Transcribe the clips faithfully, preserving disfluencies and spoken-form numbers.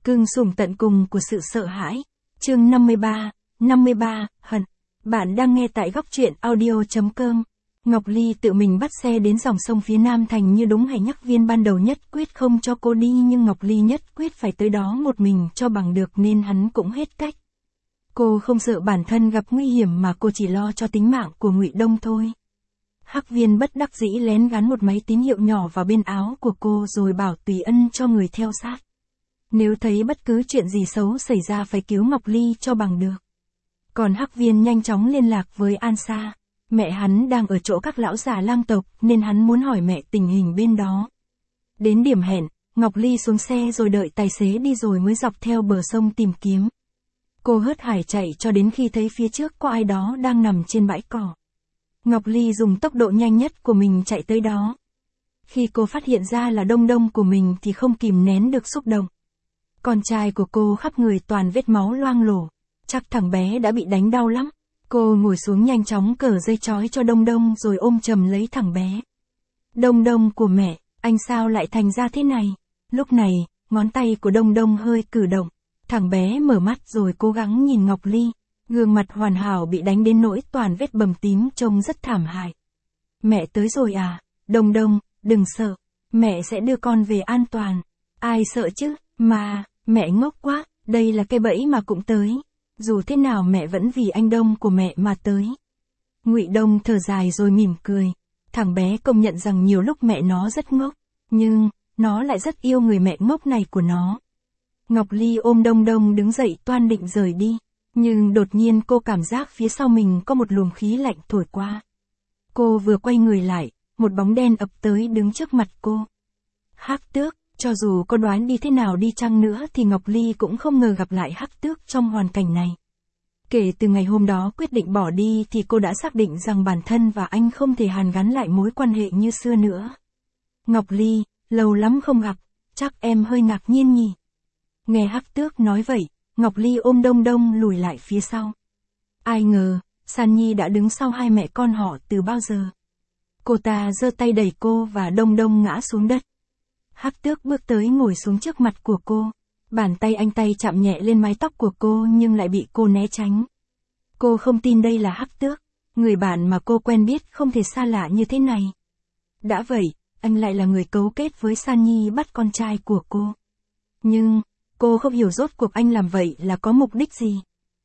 Cưng sủng tận cùng của sự sợ hãi. Chương năm mươi ba, năm mươi ba, hận. Bạn đang nghe tại góc truyện audio.com. Ngọc Ly tự mình bắt xe đến dòng sông phía Nam Thành như đúng hay nhắc viên ban đầu nhất quyết không cho cô đi, nhưng Ngọc Ly nhất quyết phải tới đó một mình cho bằng được nên hắn cũng hết cách. Cô không sợ bản thân gặp nguy hiểm mà cô chỉ lo cho tính mạng của Ngụy Đông thôi. Hắc Viên bất đắc dĩ lén gắn một máy tín hiệu nhỏ vào bên áo của cô rồi bảo Tùy Ân cho người theo sát. Nếu thấy bất cứ chuyện gì xấu xảy ra phải cứu Ngọc Ly cho bằng được. Còn Hắc Viên nhanh chóng liên lạc với An Sa. Mẹ hắn đang ở chỗ các lão già lang tộc nên hắn muốn hỏi mẹ tình hình bên đó. Đến điểm hẹn, Ngọc Ly xuống xe rồi đợi tài xế đi rồi mới dọc theo bờ sông tìm kiếm. Cô hớt hải chạy cho đến khi thấy phía trước có ai đó đang nằm trên bãi cỏ. Ngọc Ly dùng tốc độ nhanh nhất của mình chạy tới đó. Khi cô phát hiện ra là Đông Đông của mình thì không kìm nén được xúc động. Con trai của cô khắp người toàn vết máu loang lổ, chắc thằng bé đã bị đánh đau lắm. Cô ngồi xuống nhanh chóng cởi dây trói cho Đông Đông rồi ôm chầm lấy thằng bé. Đông Đông của mẹ, anh sao lại thành ra thế này? Lúc này, ngón tay của Đông Đông hơi cử động. Thằng bé mở mắt rồi cố gắng nhìn Ngọc Ly. Gương mặt hoàn hảo bị đánh đến nỗi toàn vết bầm tím trông rất thảm hại. Mẹ tới rồi à? Đông Đông, đừng sợ. Mẹ sẽ đưa con về an toàn. Ai sợ chứ? Mà, mẹ ngốc quá, đây là cái bẫy mà cũng tới. Dù thế nào mẹ vẫn vì anh Đông của mẹ mà tới. Ngụy Đông thở dài rồi mỉm cười. Thằng bé công nhận rằng nhiều lúc mẹ nó rất ngốc. Nhưng, nó lại rất yêu người mẹ ngốc này của nó. Ngọc Ly ôm Đông Đông đứng dậy toan định rời đi. Nhưng đột nhiên cô cảm giác phía sau mình có một luồng khí lạnh thổi qua. Cô vừa quay người lại, một bóng đen ập tới đứng trước mặt cô. Hắc Tước, cho dù có đoán đi thế nào đi chăng nữa thì Ngọc Ly cũng không ngờ gặp lại Hắc Tước trong hoàn cảnh này. Kể từ ngày hôm đó quyết định bỏ đi thì cô đã xác định rằng bản thân và anh không thể hàn gắn lại mối quan hệ như xưa nữa. Ngọc Ly, lâu lắm không gặp, chắc em hơi ngạc nhiên nhỉ? Nghe Hắc Tước nói vậy, Ngọc Ly ôm Đông Đông lùi lại phía sau. Ai ngờ, San Nhi đã đứng sau hai mẹ con họ từ bao giờ. Cô ta giơ tay đẩy cô và Đông Đông ngã xuống đất. Hắc Tước bước tới ngồi xuống trước mặt của cô. Bàn tay anh tay chạm nhẹ lên mái tóc của cô nhưng lại bị cô né tránh. Cô không tin đây là Hắc Tước, người bạn mà cô quen biết không thể xa lạ như thế này. Đã vậy, anh lại là người cấu kết với San Nhi bắt con trai của cô. Nhưng, cô không hiểu rốt cuộc anh làm vậy là có mục đích gì.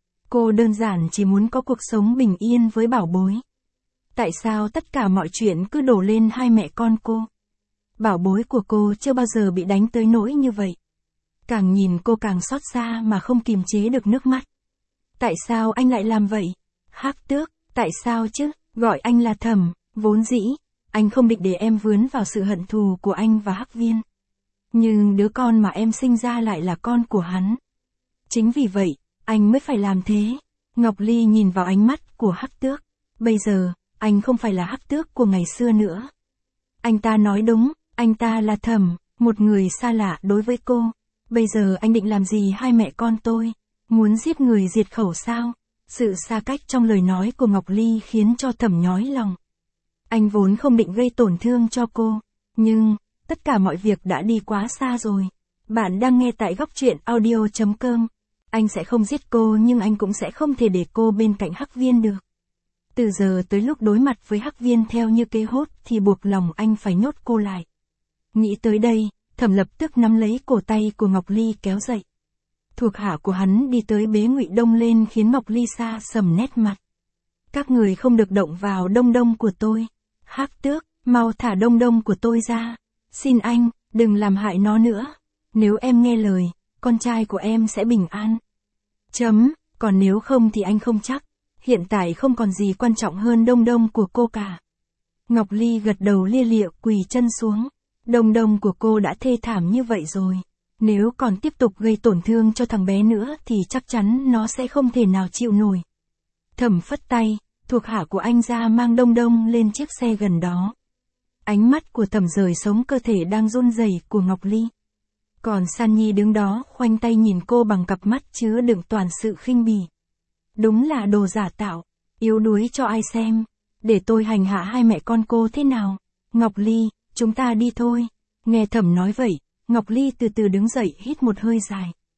Cô đơn giản chỉ muốn có cuộc sống bình yên với bảo bối. Tại sao tất cả mọi chuyện cứ đổ lên hai mẹ con cô? Bảo bối của cô chưa bao giờ bị đánh tới nỗi như vậy. Càng nhìn cô càng xót xa mà không kìm chế được nước mắt. Tại sao anh lại làm vậy? Hắc Tước, tại sao chứ? Gọi anh là Thẩm, vốn dĩ, anh không định để em vướng vào sự hận thù của anh và Hắc Viên. Nhưng đứa con mà em sinh ra lại là con của hắn. Chính vì vậy, anh mới phải làm thế. Ngọc Ly nhìn vào ánh mắt của Hắc Tước. Bây giờ, anh không phải là Hắc Tước của ngày xưa nữa. Anh ta nói đúng, anh ta là Thẩm, một người xa lạ đối với cô. Bây giờ anh định làm gì hai mẹ con tôi? Muốn giết người diệt khẩu sao? Sự xa cách trong lời nói của Ngọc Ly khiến cho Thẩm nhói lòng. Anh vốn không định gây tổn thương cho cô. Nhưng, tất cả mọi việc đã đi quá xa rồi. Bạn đang nghe tại góc truyện audio.com. Anh sẽ không giết cô nhưng anh cũng sẽ không thể để cô bên cạnh Hắc Viên được. Từ giờ tới lúc đối mặt với Hắc Viên theo như kế hốt thì buộc lòng anh phải nhốt cô lại. Nghĩ tới đây, Thẩm lập tức nắm lấy cổ tay của Ngọc Ly kéo dậy. Thuộc hạ của hắn đi tới bế Ngụy Đông lên khiến Ngọc Ly xa sầm nét mặt. Các người không được động vào Đông Đông của tôi. Hắc Tước, mau thả Đông Đông của tôi ra. Xin anh, đừng làm hại nó nữa. Nếu em nghe lời, con trai của em sẽ bình an. Chấm, còn nếu không thì anh không chắc. Hiện tại không còn gì quan trọng hơn Đông Đông của cô cả. Ngọc Ly gật đầu lia lịa quỳ chân xuống. Đông Đông của cô đã thê thảm như vậy rồi. Nếu còn tiếp tục gây tổn thương cho thằng bé nữa thì chắc chắn nó sẽ không thể nào chịu nổi. Thẩm phất tay, thuộc hạ của anh ra mang Đông Đông lên chiếc xe gần đó. Ánh mắt của Thẩm rời sống cơ thể đang run rẩy của Ngọc Ly. Còn San Nhi đứng đó khoanh tay nhìn cô bằng cặp mắt chứa đựng toàn sự khinh bỉ. Đúng là đồ giả tạo, yếu đuối cho ai xem. Để tôi hành hạ hai mẹ con cô thế nào? Ngọc Ly, chúng ta đi thôi. Nghe Thẩm nói vậy, Ngọc Ly từ từ đứng dậy hít một hơi dài.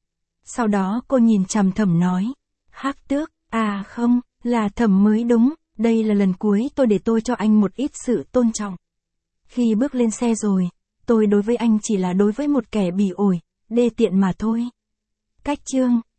Sau đó cô nhìn chằm Thẩm nói. Hắc Tước, à không, là Thẩm mới đúng, đây là lần cuối tôi để tôi cho anh một ít sự tôn trọng. Khi bước lên xe rồi, tôi đối với anh chỉ là đối với một kẻ bỉ ổi, đê tiện mà thôi. Cách chương